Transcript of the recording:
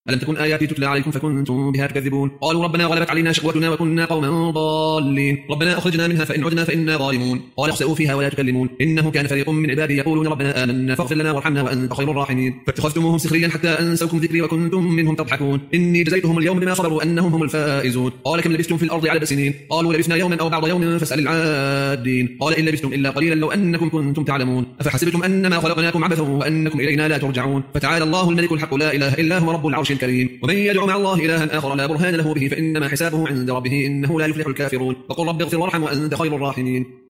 ألم تكن آياتي تتلى عليكم فكنتم بها تكذبون قالوا ربنا غلبت علينا شقوتنا وكنا قوما ضالين ربنا أخرجنا منها فإن عدنا فإنا ظالمون قال اخسئوا فيها ولا تكلمون إنه كان فريق من عبادي يقولون ربنا آمنا فاغفر لنا وارحمنا وأنت خير الراحمين فاتخذتموهم سخريا حتى أنسوكم ذكري وكنتم منهم تضحكون إني جزيتهم اليوم بما صبروا أنهم هم الفائزون قال كم لبثتم في الأرض عدد سنين قالوا لبثنا يوما أو بعض يوم فاسأل العادين قال إن لبثتم إلا قليلا لو أنكم كنتم تعلمون أفحسبتم أنما خلقناكم عبثا وأنكم إلينا لا ترجعون فتعالى الله الملك الحق لا إله إلا هو رب العرش الكريم ومن يدعو مع الله إلها آخر لا برهان له به فإنما حسابه عند ربه إنه لا يفلح الكافرون وقل رب اغفر وارحم وأنت خير الراحمين